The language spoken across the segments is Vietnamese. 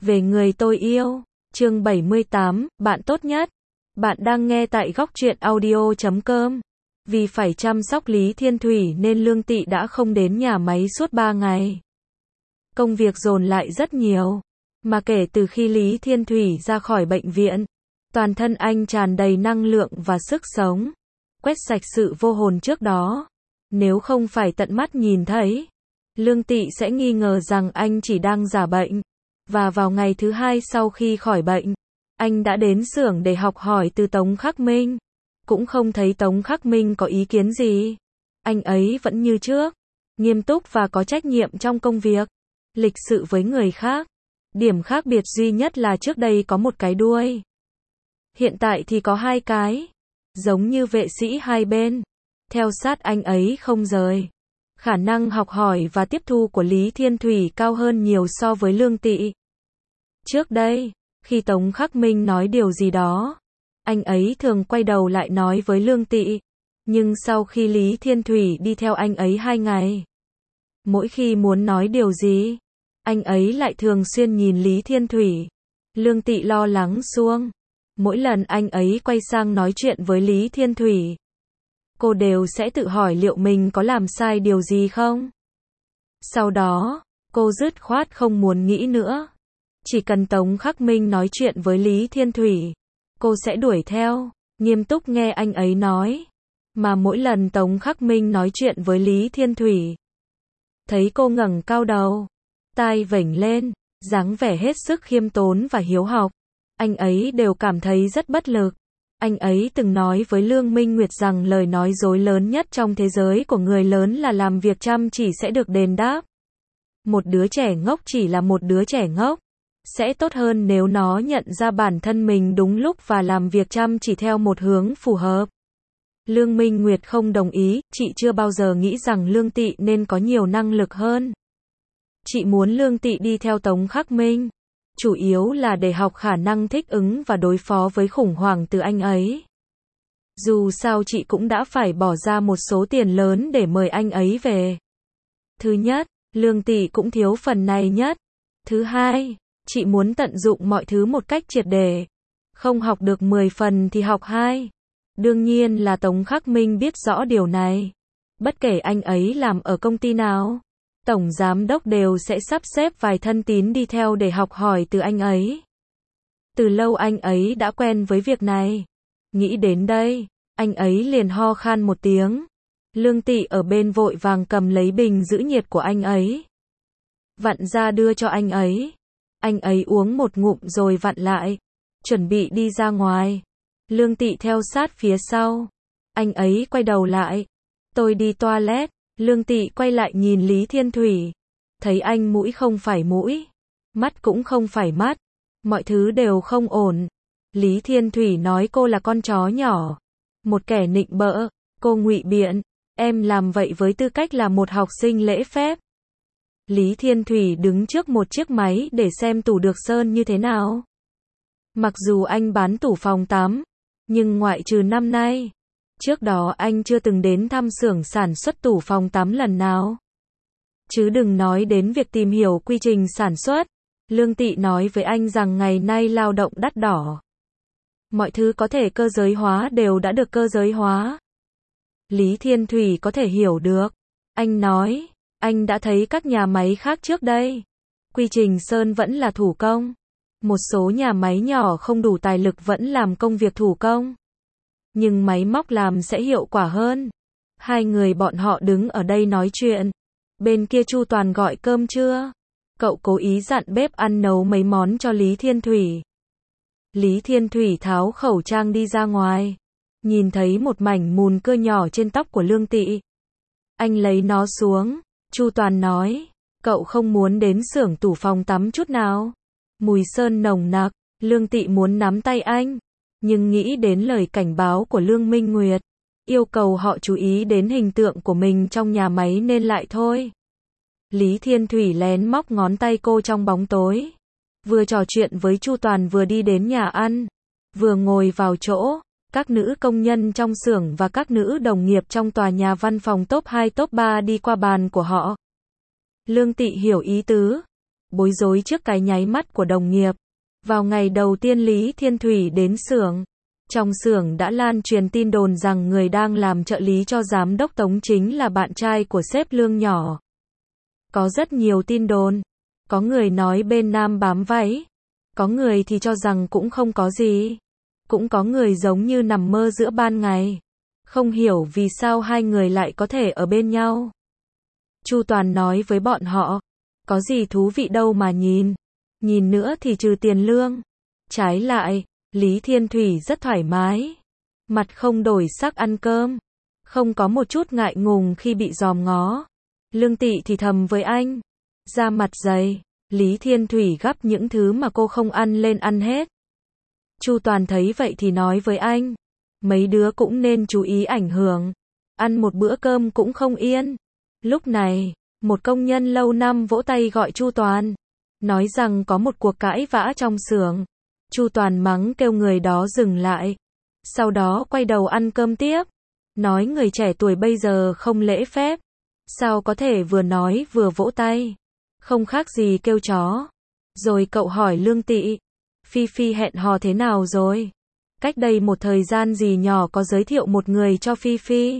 Về người tôi yêu, chương 78, bạn tốt nhất. Bạn đang nghe tại góc truyện audio.com. Vì phải chăm sóc Lý Thiên Thủy nên Lương Tị đã không đến nhà máy suốt 3 ngày. Công việc dồn lại rất nhiều. Mà kể từ khi Lý Thiên Thủy ra khỏi bệnh viện, toàn thân anh tràn đầy năng lượng và sức sống. Quét sạch sự vô hồn trước đó. Nếu không phải tận mắt nhìn thấy, Lương Tị sẽ nghi ngờ rằng anh chỉ đang giả bệnh. Và vào ngày thứ 2 sau khi khỏi bệnh, anh đã đến xưởng để học hỏi từ Tống Khắc Minh. Cũng không thấy Tống Khắc Minh có ý kiến gì. Anh ấy vẫn như trước, nghiêm túc và có trách nhiệm trong công việc, lịch sự với người khác. Điểm khác biệt duy nhất là trước đây có một cái đuôi. Hiện tại thì có 2 cái, giống như vệ sĩ hai bên, theo sát anh ấy không rời. Khả năng học hỏi và tiếp thu của Lý Thiên Thủy cao hơn nhiều so với Lương Tị. Trước đây, khi Tống Khắc Minh nói điều gì đó, anh ấy thường quay đầu lại nói với Lương Tị. Nhưng sau khi Lý Thiên Thủy đi theo anh ấy 2 ngày, mỗi khi muốn nói điều gì, anh ấy lại thường xuyên nhìn Lý Thiên Thủy. Lương Tị lo lắng suông. Mỗi lần anh ấy quay sang nói chuyện với Lý Thiên Thủy, cô đều sẽ tự hỏi liệu mình có làm sai điều gì không. Sau đó, cô dứt khoát không muốn nghĩ nữa. Chỉ cần Tống Khắc Minh nói chuyện với Lý Thiên Thủy, cô sẽ đuổi theo, nghiêm túc nghe anh ấy nói. Mà mỗi lần Tống Khắc Minh nói chuyện với Lý Thiên Thủy, thấy cô ngẩng cao đầu, tai vểnh lên, dáng vẻ hết sức khiêm tốn và hiếu học, anh ấy đều cảm thấy rất bất lực. Anh ấy từng nói với Lương Minh Nguyệt rằng lời nói dối lớn nhất trong thế giới của người lớn là làm việc chăm chỉ sẽ được đền đáp. Một đứa trẻ ngốc chỉ là một đứa trẻ ngốc. Sẽ tốt hơn nếu nó nhận ra bản thân mình đúng lúc và làm việc chăm chỉ theo một hướng phù hợp. Lương Minh Nguyệt không đồng ý, chị chưa bao giờ nghĩ rằng Lương Tị nên có nhiều năng lực hơn. Chị muốn Lương Tị đi theo Tống Khắc Minh, chủ yếu là để học khả năng thích ứng và đối phó với khủng hoảng từ anh ấy. Dù sao chị cũng đã phải bỏ ra một số tiền lớn để mời anh ấy về. Thứ nhất, Lương Tị cũng thiếu phần này nhất. Thứ hai, chị muốn tận dụng mọi thứ một cách triệt để. Không học được 10 phần thì học 2. Đương nhiên là Tống Khắc Minh biết rõ điều này. Bất kể anh ấy làm ở công ty nào, tổng giám đốc đều sẽ sắp xếp vài thân tín đi theo để học hỏi từ anh ấy. Từ lâu anh ấy đã quen với việc này. Nghĩ đến đây, anh ấy liền ho khan một tiếng. Lương Tị ở bên vội vàng cầm lấy bình giữ nhiệt của anh ấy, vặn ra đưa cho anh ấy. Anh ấy uống một ngụm rồi vặn lại, chuẩn bị đi ra ngoài. Lương Tị theo sát phía sau. Anh ấy quay đầu lại. Tôi đi toilet. Lương Tị quay lại nhìn Lý Thiên Thủy. Thấy anh mũi không phải mũi, mắt cũng không phải mắt. Mọi thứ đều không ổn. Lý Thiên Thủy nói cô là con chó nhỏ, một kẻ nịnh bợ. Cô ngụy biện, em làm vậy với tư cách là một học sinh lễ phép. Lý Thiên Thủy đứng trước một chiếc máy để xem tủ được sơn như thế nào. Mặc dù anh bán tủ phòng tắm, nhưng ngoại trừ năm nay, trước đó anh chưa từng đến thăm xưởng sản xuất tủ phòng tắm lần nào. Chứ đừng nói đến việc tìm hiểu quy trình sản xuất. Lương Tị nói với anh rằng ngày nay lao động đắt đỏ. Mọi thứ có thể cơ giới hóa đều đã được cơ giới hóa. Lý Thiên Thủy có thể hiểu được. Anh nói, anh đã thấy các nhà máy khác trước đây. Quy trình sơn vẫn là thủ công. Một số nhà máy nhỏ không đủ tài lực vẫn làm công việc thủ công. Nhưng máy móc làm sẽ hiệu quả hơn. Hai người bọn họ đứng ở đây nói chuyện. Bên kia Chu Toàn gọi cơm trưa. Cậu cố ý dặn bếp ăn nấu mấy món cho Lý Thiên Thủy. Lý Thiên Thủy tháo khẩu trang đi ra ngoài. Nhìn thấy một mảnh mùn cưa nhỏ trên tóc của Lương Tị. Anh lấy nó xuống. Chu Toàn nói, cậu không muốn đến xưởng tủ phòng tắm chút nào. Mùi sơn nồng nặc. Lương Tị muốn nắm tay anh, nhưng nghĩ đến lời cảnh báo của Lương Minh Nguyệt, yêu cầu họ chú ý đến hình tượng của mình trong nhà máy nên lại thôi. Lý Thiên Thủy lén móc ngón tay cô trong bóng tối. Vừa trò chuyện với Chu Toàn vừa đi đến nhà ăn. Vừa ngồi vào chỗ, các nữ công nhân trong xưởng và các nữ đồng nghiệp trong tòa nhà văn phòng top 2 top 3 đi qua bàn của họ. Lương Tị hiểu ý tứ. bối rối trước cái nháy mắt của đồng nghiệp. Vào ngày đầu tiên Lý Thiên Thủy đến xưởng, trong xưởng đã lan truyền tin đồn rằng người đang làm trợ lý cho giám đốc Tống chính là bạn trai của sếp Lương nhỏ. Có rất nhiều tin đồn, có người nói bên nam bám váy, có người thì cho rằng cũng không có gì, cũng có người giống như nằm mơ giữa ban ngày, không hiểu vì sao hai người lại có thể ở bên nhau. Chu Toàn nói với bọn họ, có gì thú vị đâu mà nhìn nữa thì trừ tiền lương. Trái lại, Lý Thiên Thủy rất thoải mái, mặt không đổi sắc ăn cơm, không có một chút ngại ngùng khi bị dòm ngó. Lương Tị thì thầm với anh, da mặt dày. Lý Thiên Thủy gắp những thứ mà cô không ăn lên ăn hết. Chu Toàn thấy vậy thì nói với anh, mấy đứa cũng nên chú ý ảnh hưởng, ăn một bữa cơm cũng không yên. Lúc này, một công nhân lâu năm vỗ tay gọi Chu Toàn, nói rằng có một cuộc cãi vã trong xưởng. Chu Toàn mắng kêu người đó dừng lại, sau đó quay đầu ăn cơm tiếp, nói người trẻ tuổi bây giờ không lễ phép, sao có thể vừa nói vừa vỗ tay, không khác gì kêu chó. Rồi cậu hỏi Lương Tị, Phi Phi hẹn hò thế nào rồi? Cách đây một thời gian dì nhỏ có giới thiệu một người cho Phi Phi,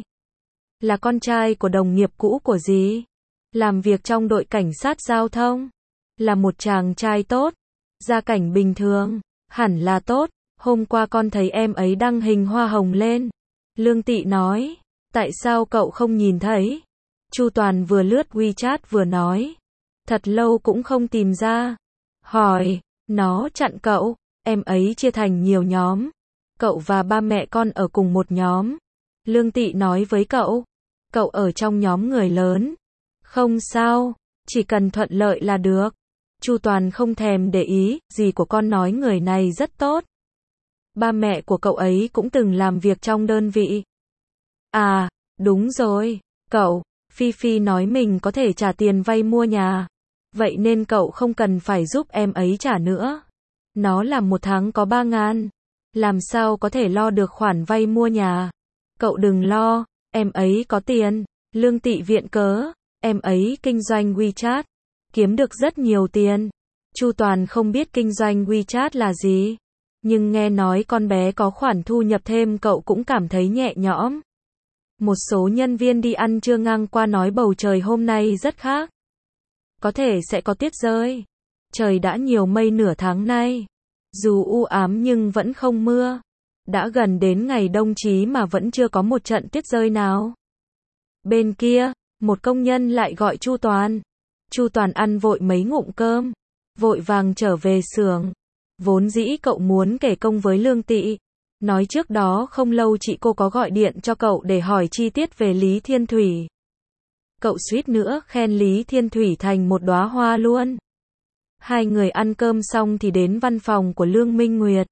là con trai của đồng nghiệp cũ của dì, làm việc trong đội cảnh sát giao thông, là một chàng trai tốt, gia cảnh bình thường, hẳn là tốt. Hôm qua con thấy em ấy đăng hình hoa hồng lên. Lương Tị nói, tại sao cậu không nhìn thấy? Chu Toàn vừa lướt WeChat vừa nói, thật lâu cũng không tìm ra. Hỏi, nó chặn cậu, em ấy chia thành nhiều nhóm, cậu và ba mẹ con ở cùng một nhóm. Lương Tị nói với cậu ở trong nhóm người lớn. Không sao, chỉ cần thuận lợi là được. Chu Toàn không thèm để ý, dì của con nói người này rất tốt. Ba mẹ của cậu ấy cũng từng làm việc trong đơn vị. À, đúng rồi, Phi Phi nói mình có thể trả tiền vay mua nhà. Vậy nên cậu không cần phải giúp em ấy trả nữa. Nó làm một tháng có 3.000. Làm sao có thể lo được khoản vay mua nhà. Cậu đừng lo, em ấy có tiền. Lương Tị viện cớ, em ấy kinh doanh WeChat, kiếm được rất nhiều tiền. Chu Toàn không biết kinh doanh WeChat là gì, nhưng nghe nói con bé có khoản thu nhập thêm cậu cũng cảm thấy nhẹ nhõm. Một số nhân viên đi ăn trưa ngang qua nói bầu trời hôm nay rất khác. Có thể sẽ có tuyết rơi. Trời đã nhiều mây nửa tháng nay. Dù u ám nhưng vẫn không mưa. Đã gần đến ngày đông chí mà vẫn chưa có một trận tuyết rơi nào. Bên kia, một công nhân lại gọi Chu Toàn. Chu Toàn ăn vội mấy ngụm cơm, vội vàng trở về xưởng. Vốn dĩ cậu muốn kể công với Lương Tị, nói trước đó không lâu chị cô có gọi điện cho cậu để hỏi chi tiết về Lý Thiên Thủy. Cậu suýt nữa khen Lý Thiên Thủy thành một đóa hoa luôn. Hai người ăn cơm xong thì đến văn phòng của Lương Minh Nguyệt.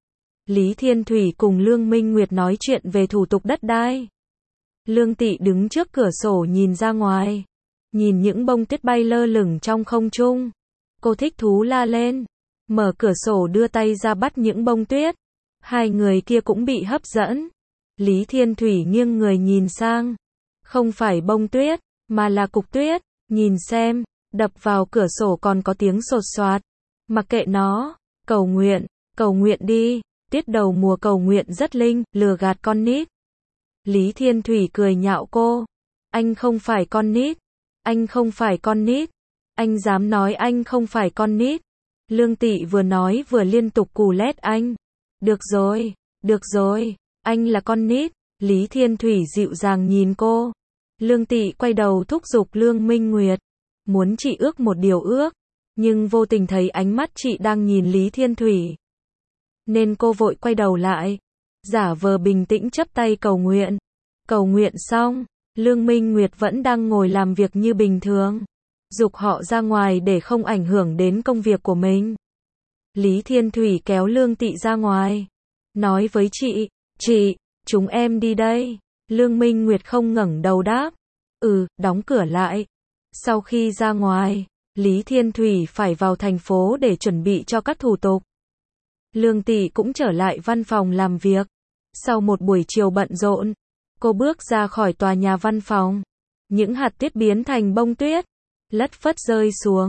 Lý Thiên Thủy cùng Lương Minh Nguyệt nói chuyện về thủ tục đất đai. Lương Tị đứng trước cửa sổ nhìn ra ngoài, nhìn những bông tuyết bay lơ lửng trong không trung. Cô thích thú la lên, mở cửa sổ đưa tay ra bắt những bông tuyết. Hai người kia cũng bị hấp dẫn. Lý Thiên Thủy nghiêng người nhìn sang, không phải bông tuyết, mà là cục tuyết. Nhìn xem, đập vào cửa sổ còn có tiếng sột soạt. Mặc kệ nó, cầu nguyện đi. Tiết đầu mùa cầu nguyện rất linh, lừa gạt con nít. Lý Thiên Thủy cười nhạo cô. Anh không phải con nít. Anh không phải con nít. Anh dám nói anh không phải con nít. Lương Tị vừa nói vừa liên tục cù lét anh. Được rồi, anh là con nít. Lý Thiên Thủy dịu dàng nhìn cô. Lương Tị quay đầu thúc giục Lương Minh Nguyệt. Muốn chị ước một điều ước. Nhưng vô tình thấy ánh mắt chị đang nhìn Lý Thiên Thủy. Nên cô vội quay đầu lại. Giả vờ bình tĩnh chắp tay cầu nguyện. Cầu nguyện xong, Lương Minh Nguyệt vẫn đang ngồi làm việc như bình thường. Giục họ ra ngoài để không ảnh hưởng đến công việc của mình. Lý Thiên Thủy kéo Lương Tị ra ngoài. Nói với chị, chúng em đi đây. Lương Minh Nguyệt không ngẩng đầu đáp. Đóng cửa lại. Sau khi ra ngoài, Lý Thiên Thủy phải vào thành phố để chuẩn bị cho các thủ tục. Lương Tị cũng trở lại văn phòng làm việc. Sau một buổi chiều bận rộn, cô bước ra khỏi tòa nhà văn phòng. Những hạt tuyết biến thành bông tuyết, lất phất rơi xuống.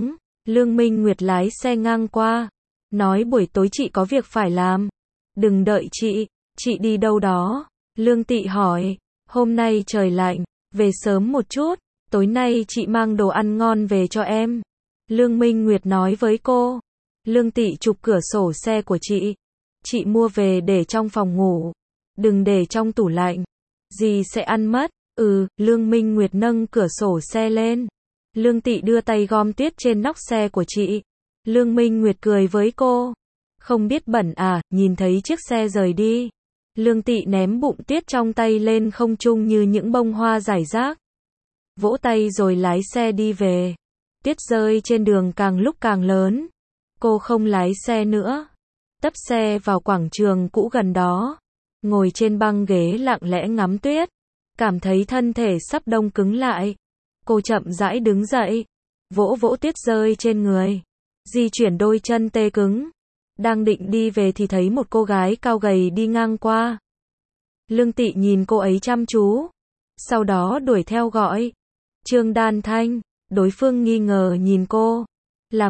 Lương Minh Nguyệt lái xe ngang qua, nói buổi tối chị có việc phải làm. Đừng đợi chị đi đâu đó? Lương Tị hỏi, hôm nay trời lạnh, về sớm một chút, tối nay chị mang đồ ăn ngon về cho em. Lương Minh Nguyệt nói với cô. Lương Tị chụp cửa sổ xe của chị mua về để trong phòng ngủ, đừng để trong tủ lạnh, dì sẽ ăn mất. Lương Minh Nguyệt nâng cửa sổ xe lên. Lương Tị đưa tay gom tuyết trên nóc xe của chị. Lương Minh Nguyệt cười với cô. Không biết bẩn à, nhìn thấy chiếc xe rời đi. Lương Tị ném bụng tuyết trong tay lên không trung như những bông hoa rải rác. Vỗ tay rồi lái xe đi về. Tuyết rơi trên đường càng lúc càng lớn. Cô không lái xe nữa. Tấp xe vào quảng trường cũ gần đó. Ngồi trên băng ghế lặng lẽ ngắm tuyết. Cảm thấy thân thể sắp đông cứng lại. Cô chậm rãi đứng dậy. Vỗ vỗ tuyết rơi trên người. Di chuyển đôi chân tê cứng. Đang định đi về thì thấy một cô gái cao gầy đi ngang qua. Lương Tị nhìn cô ấy chăm chú. Sau đó đuổi theo gọi. Trương Đan Thanh. Đối phương nghi ngờ nhìn cô. Là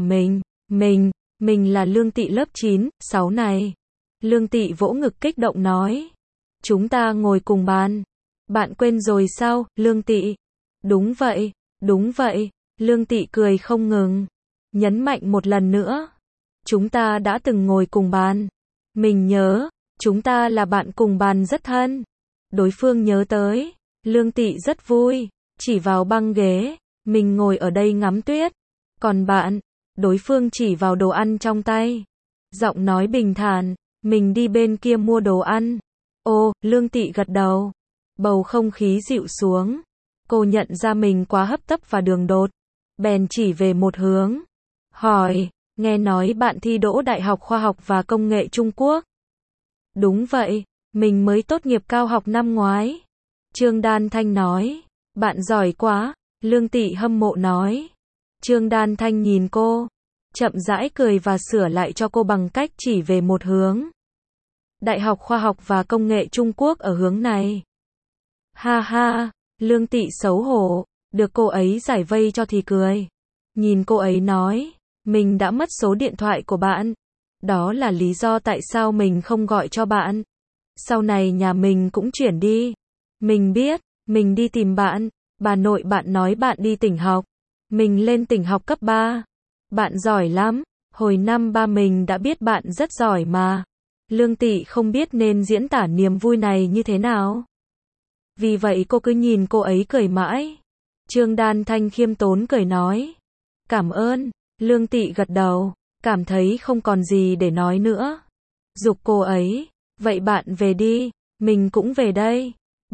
mình là Lương Tị lớp 9, 6 này. Lương Tị vỗ ngực kích động nói. Chúng ta ngồi cùng bàn. Bạn quên rồi sao, Lương Tị? Đúng vậy. Lương Tị cười không ngừng. Nhấn mạnh một lần nữa. Chúng ta đã từng ngồi cùng bàn. Mình nhớ, chúng ta là bạn cùng bàn rất thân. Đối phương nhớ tới. Lương Tị rất vui. Chỉ vào băng ghế. Mình ngồi ở đây ngắm tuyết. Còn bạn? Đối phương chỉ vào đồ ăn trong tay. Giọng nói bình thản. Mình đi bên kia mua đồ ăn. Lương Tị gật đầu. Bầu không khí dịu xuống. Cô nhận ra mình quá hấp tấp và đường đột. Bèn chỉ về một hướng. Hỏi, nghe nói bạn thi đỗ Đại học Khoa học và Công nghệ Trung Quốc. Đúng vậy, mình mới tốt nghiệp cao học năm ngoái. Trương Đan Thanh nói. Bạn giỏi quá, Lương Tị hâm mộ nói. Trương Đan Thanh nhìn cô. Chậm rãi cười và sửa lại cho cô bằng cách chỉ về một hướng. Đại học Khoa học và Công nghệ Trung Quốc ở hướng này. Ha ha, Lương Tị xấu hổ, được cô ấy giải vây cho thì cười. Nhìn cô ấy nói, mình đã mất số điện thoại của bạn. Đó là lý do tại sao mình không gọi cho bạn. Sau này nhà mình cũng chuyển đi. Mình biết, mình đi tìm bạn. Bà nội bạn nói bạn đi tỉnh học. Mình lên tỉnh học cấp 3. Bạn giỏi lắm. Hồi năm ba mình đã biết bạn rất giỏi mà. Lương Tị không biết nên diễn tả niềm vui này như thế nào. Vì vậy cô cứ nhìn cô ấy cười mãi. Trương Đan Thanh khiêm tốn cười nói. Cảm ơn. Lương Tị gật đầu. Cảm thấy không còn gì để nói nữa. Giục cô ấy. Vậy bạn về đi. Mình cũng về đây.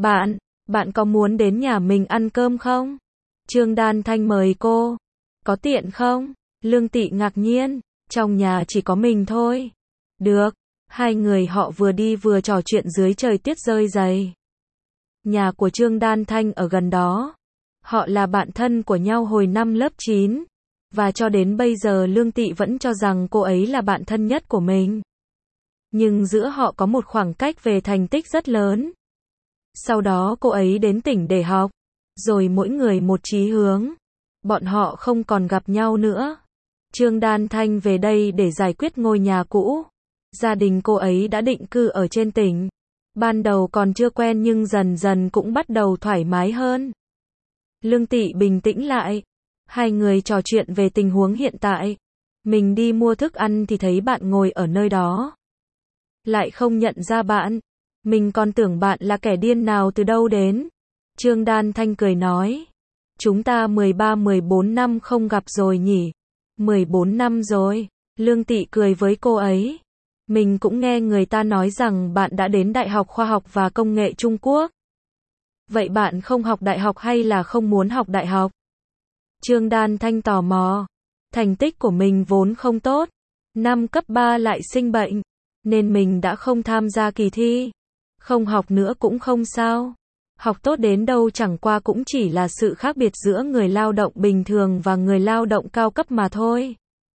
Bạn có muốn đến nhà mình ăn cơm không? Trương Đan Thanh mời cô. Có tiện không? Lương Tị ngạc nhiên. Trong nhà chỉ có mình thôi. Được. Hai người họ vừa đi vừa trò chuyện dưới trời tuyết rơi dày. Nhà của Trương Đan Thanh ở gần đó. Họ là bạn thân của nhau hồi năm lớp 9. Và cho đến bây giờ Lương Tị vẫn cho rằng cô ấy là bạn thân nhất của mình. Nhưng giữa họ có một khoảng cách về thành tích rất lớn. Sau đó cô ấy đến tỉnh để học. Rồi mỗi người một chí hướng. Bọn họ không còn gặp nhau nữa. Trương Đan Thanh về đây để giải quyết ngôi nhà cũ. Gia đình cô ấy đã định cư ở trên tỉnh. Ban đầu còn chưa quen nhưng dần dần cũng bắt đầu thoải mái hơn. Lương Tị bình tĩnh lại. Hai người trò chuyện về tình huống hiện tại. Mình đi mua thức ăn thì thấy bạn ngồi ở nơi đó. Lại không nhận ra bạn. Mình còn tưởng bạn là kẻ điên nào từ đâu đến. Trương Đan Thanh cười nói. Chúng ta 13-14 năm không gặp rồi nhỉ? 14 năm rồi. Lương Tị cười với cô ấy. Mình cũng nghe người ta nói rằng bạn đã đến Đại học Khoa học và Công nghệ Trung Quốc. Vậy bạn không học đại học hay là không muốn học đại học? Trương Đan Thanh tò mò. Thành tích của mình vốn không tốt. Năm cấp 3 lại sinh bệnh. Nên mình đã không tham gia kỳ thi. Không học nữa cũng không sao. Học tốt đến đâu chẳng qua cũng chỉ là sự khác biệt giữa người lao động bình thường và người lao động cao cấp mà thôi.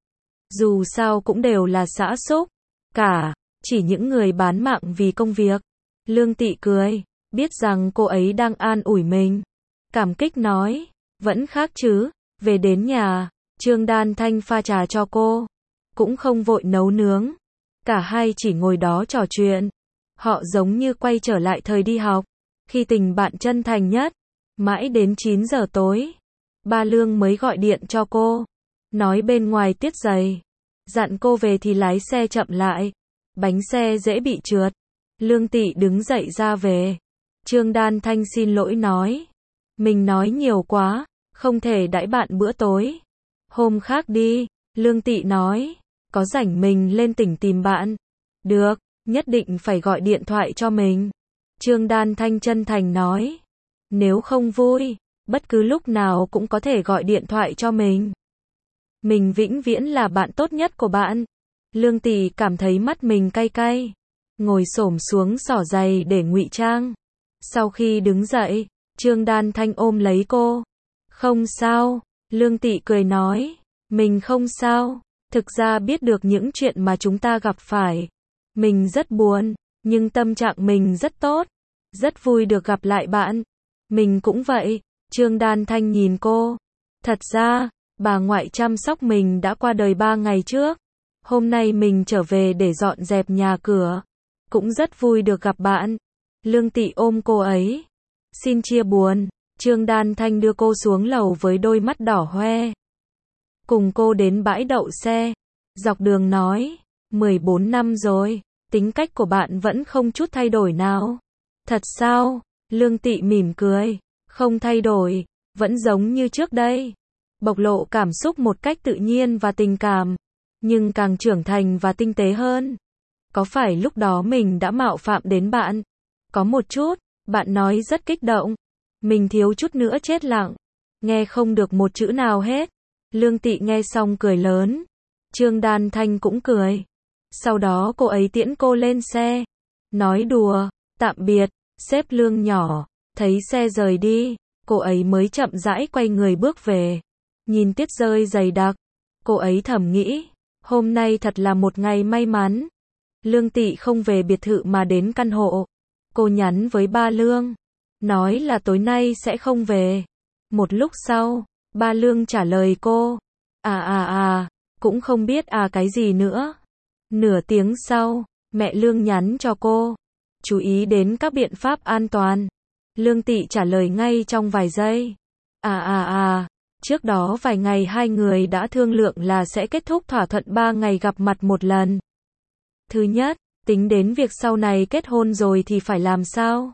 Dù sao cũng đều là xã xúc. Cả, chỉ những người bán mạng vì công việc. Lương Tị cười, biết rằng cô ấy đang an ủi mình. Cảm kích nói, vẫn khác chứ, về đến nhà, Trương Đan Thanh pha trà cho cô, cũng không vội nấu nướng. Cả hai chỉ ngồi đó trò chuyện. Họ giống như quay trở lại thời đi học, khi tình bạn chân thành nhất. Mãi đến 9 giờ tối, ba Lương mới gọi điện cho cô, nói bên ngoài tiết dày, dặn cô về thì lái xe chậm lại, bánh xe dễ bị trượt. Lương Tị đứng dậy ra về. Trương Đan Thanh xin lỗi nói, mình nói nhiều quá, không thể đãi bạn bữa tối. Hôm khác đi. Lương Tị nói, có rảnh mình lên tỉnh tìm bạn. Được, nhất định phải gọi điện thoại cho mình. Trương Đan Thanh chân thành nói, nếu không vui, bất cứ lúc nào cũng có thể gọi điện thoại cho mình. Mình vĩnh viễn là bạn tốt nhất của bạn. Lương Tị cảm thấy mắt mình cay cay, ngồi xổm xuống xỏ giày để ngụy trang. Sau khi đứng dậy, Trương Đan Thanh ôm lấy cô. Không sao. Lương Tị cười nói, mình không sao. Thực ra biết được những chuyện mà chúng ta gặp phải, mình rất buồn, nhưng tâm trạng mình rất tốt. Rất vui được gặp lại bạn. Mình cũng vậy. Trương Đan Thanh nhìn cô. Thật ra, bà ngoại chăm sóc mình đã qua đời 3 ngày trước. Hôm nay mình trở về để dọn dẹp nhà cửa. Cũng rất vui được gặp bạn. Lương Tị ôm cô ấy. Xin chia buồn. Trương Đan Thanh đưa cô xuống lầu với đôi mắt đỏ hoe. Cùng cô đến bãi đậu xe. Dọc đường nói, 14 năm rồi, tính cách của bạn vẫn không chút thay đổi nào. Thật sao? Lương Tị mỉm cười. Không thay đổi, vẫn giống như trước đây. Bộc lộ cảm xúc một cách tự nhiên và tình cảm, nhưng càng trưởng thành và tinh tế hơn. Có phải lúc đó mình đã mạo phạm đến bạn? Có một chút. Bạn nói rất kích động. Mình thiếu chút nữa chết lặng. Nghe không được một chữ nào hết. Lương Tị nghe xong cười lớn. Trương Đan Thanh cũng cười. Sau đó cô ấy tiễn cô lên xe. Nói đùa, tạm biệt, sếp Lương nhỏ. Thấy xe rời đi, cô ấy mới chậm rãi quay người bước về. Nhìn tuyết rơi dày đặc, cô ấy thầm nghĩ, hôm nay thật là một ngày may mắn. Lương Tị không về biệt thự mà đến căn hộ. Cô nhắn với ba Lương, nói là tối nay sẽ không về. Một lúc sau, ba Lương trả lời cô, cũng không biết cái gì nữa. Nửa tiếng sau, mẹ Lương nhắn cho cô, chú ý đến các biện pháp an toàn. Lương Tị trả lời ngay trong vài giây. Trước đó vài ngày hai người đã thương lượng là sẽ kết thúc thỏa thuận 3 ngày gặp mặt một lần. Thứ nhất, tính đến việc sau này kết hôn rồi thì phải làm sao?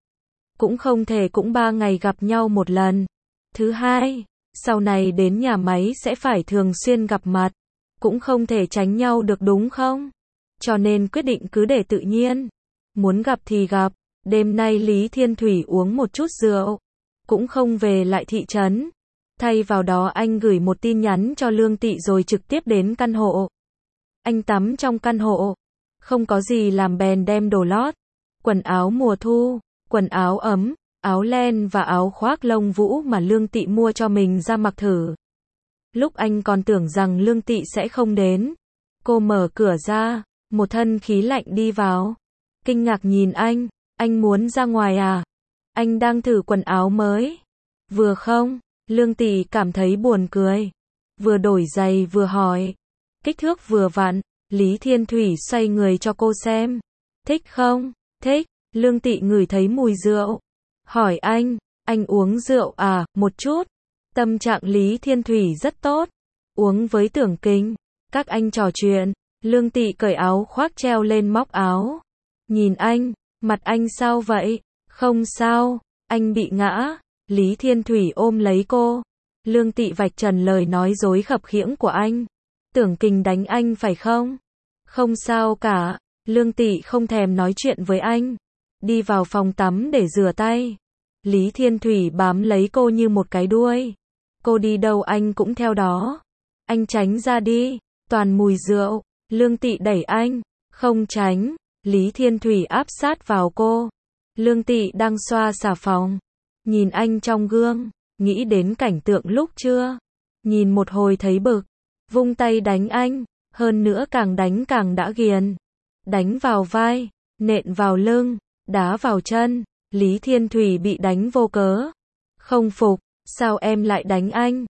Cũng không thể cũng 3 ngày gặp nhau một lần. Thứ hai, sau này đến nhà máy sẽ phải thường xuyên gặp mặt. Cũng không thể tránh nhau được đúng không? Cho nên quyết định cứ để tự nhiên. Muốn gặp thì gặp. Đêm nay Lý Thiên Thủy uống một chút rượu, cũng không về lại thị trấn. Thay vào đó anh gửi một tin nhắn cho Lương Tị rồi trực tiếp đến căn hộ. Anh tắm trong căn hộ. Không có gì làm bèn đem đồ lót, quần áo mùa thu, quần áo ấm, áo len và áo khoác lông vũ mà Lương Tị mua cho mình ra mặc thử. Lúc anh còn tưởng rằng Lương Tị sẽ không đến, cô mở cửa ra, một thân khí lạnh đi vào. Kinh ngạc nhìn anh muốn ra ngoài à? Anh đang thử quần áo mới. Vừa không? Lương Tị cảm thấy buồn cười. Vừa đổi giày vừa hỏi. Kích thước vừa vặn. Lý Thiên Thủy xoay người cho cô xem. Thích không? Thích. Lương Tị ngửi thấy mùi rượu. Hỏi anh uống rượu à? Một chút. Tâm trạng Lý Thiên Thủy rất tốt. Uống với Tưởng Kinh. Các anh trò chuyện. Lương Tị cởi áo khoác treo lên móc áo. Nhìn anh, mặt anh sao vậy? Không sao, anh bị ngã. Lý Thiên Thủy ôm lấy cô. Lương Tị vạch trần lời nói dối khập khiễng của anh. Tưởng Kình đánh anh phải không? Không sao cả. Lương Tị không thèm nói chuyện với anh. Đi vào phòng tắm để rửa tay. Lý Thiên Thủy bám lấy cô như một cái đuôi. Cô đi đâu anh cũng theo đó. Anh tránh ra đi. Toàn mùi rượu. Lương Tị đẩy anh. Không tránh. Lý Thiên Thủy áp sát vào cô. Lương Tị đang xoa xà phòng. Nhìn anh trong gương. Nghĩ đến cảnh tượng lúc trưa. Nhìn một hồi thấy bực. Vung tay đánh anh. Hơn nữa càng đánh càng đã ghiền. Đánh vào vai. Nện vào lưng. Đá vào chân. Lý Thiên Thủy bị đánh vô cớ. Không phục. Sao em lại đánh anh?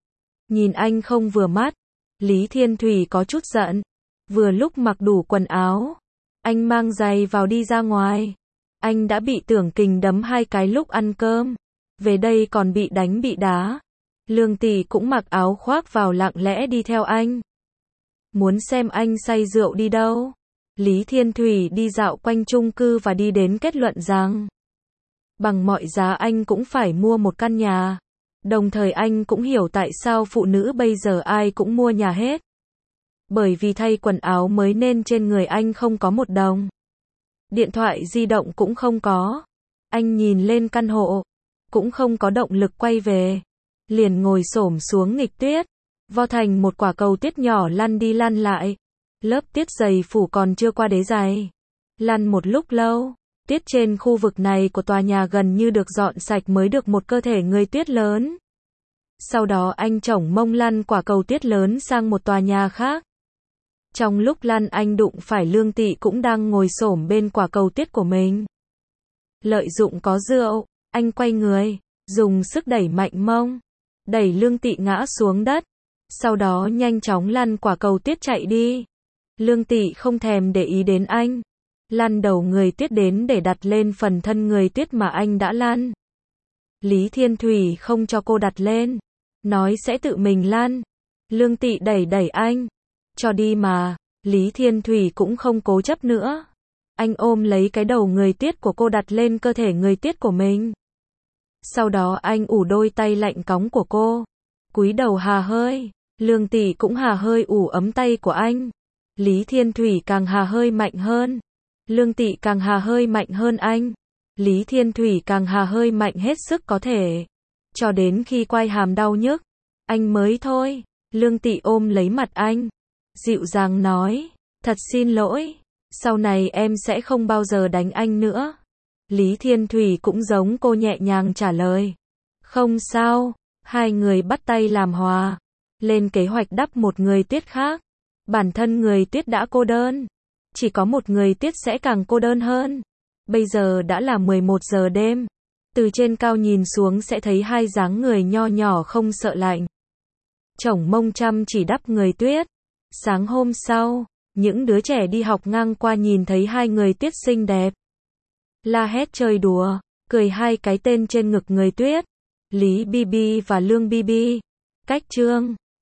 Nhìn anh không vừa mắt, Lý Thiên Thủy có chút giận. Vừa lúc mặc đủ quần áo, anh mang giày vào đi ra ngoài. Anh đã bị Tưởng Kình đấm 2 cái lúc ăn cơm. Về đây còn bị đánh bị đá. Lương Tỷ cũng mặc áo khoác vào lặng lẽ đi theo anh. Muốn xem anh say rượu đi đâu? Lý Thiên Thủy đi dạo quanh chung cư và đi đến kết luận rằng bằng mọi giá anh cũng phải mua một căn nhà. Đồng thời anh cũng hiểu tại sao phụ nữ bây giờ ai cũng mua nhà hết. Bởi vì thay quần áo mới nên trên người anh không có một đồng. Điện thoại di động cũng không có. Anh nhìn lên căn hộ, cũng không có động lực quay về. Liền ngồi xổm xuống nghịch tuyết, vo thành một quả cầu tuyết nhỏ lăn đi lăn lại. Lớp tuyết dày phủ còn chưa qua đế giày. Lăn một lúc lâu, tuyết trên khu vực này của tòa nhà gần như được dọn sạch mới được một cơ thể người tuyết lớn. Sau đó anh chổng mông lăn quả cầu tuyết lớn sang một tòa nhà khác. Trong lúc lăn anh đụng phải Lương Tị cũng đang ngồi xổm bên quả cầu tuyết của mình. Lợi dụng có rượu, anh quay người, dùng sức đẩy mạnh mông, đẩy Lương Tị ngã xuống đất. Sau đó nhanh chóng lăn quả cầu tuyết chạy đi. Lương Tị không thèm để ý đến anh, lăn đầu người tuyết đến để đặt lên phần thân người tuyết mà anh đã lăn. Lý Thiên Thủy không cho cô đặt lên, nói sẽ tự mình lăn. Lương Tị đẩy đẩy anh, cho đi mà. Lý Thiên Thủy cũng không cố chấp nữa. Anh ôm lấy cái đầu người tuyết của cô đặt lên cơ thể người tuyết của mình. Sau đó anh ủ đôi tay lạnh cóng của cô, cúi đầu hà hơi. Lương Tị cũng hà hơi ủ ấm tay của anh. Lý Thiên Thủy càng hà hơi mạnh hơn. Lương Tị càng hà hơi mạnh hơn anh. Lý Thiên Thủy càng hà hơi mạnh hết sức có thể. Cho đến khi quai hàm đau nhức, anh mới thôi. Lương Tị ôm lấy mặt anh, dịu dàng nói, thật xin lỗi, sau này em sẽ không bao giờ đánh anh nữa. Lý Thiên Thủy cũng giống cô nhẹ nhàng trả lời, không sao. Hai người bắt tay làm hòa, lên kế hoạch đắp một người tuyết khác. Bản thân người tuyết đã cô đơn, chỉ có một người tuyết sẽ càng cô đơn hơn. Bây giờ đã là 11 giờ đêm, từ trên cao nhìn xuống sẽ thấy hai dáng người nho nhỏ không sợ lạnh, chổng mông chăm chỉ đắp người tuyết. Sáng hôm sau, những đứa trẻ đi học ngang qua nhìn thấy hai người tuyết xinh đẹp, la hét chơi đùa, cười hai cái tên trên ngực người tuyết, Lý Bibi và Lương Bibi. Cách chương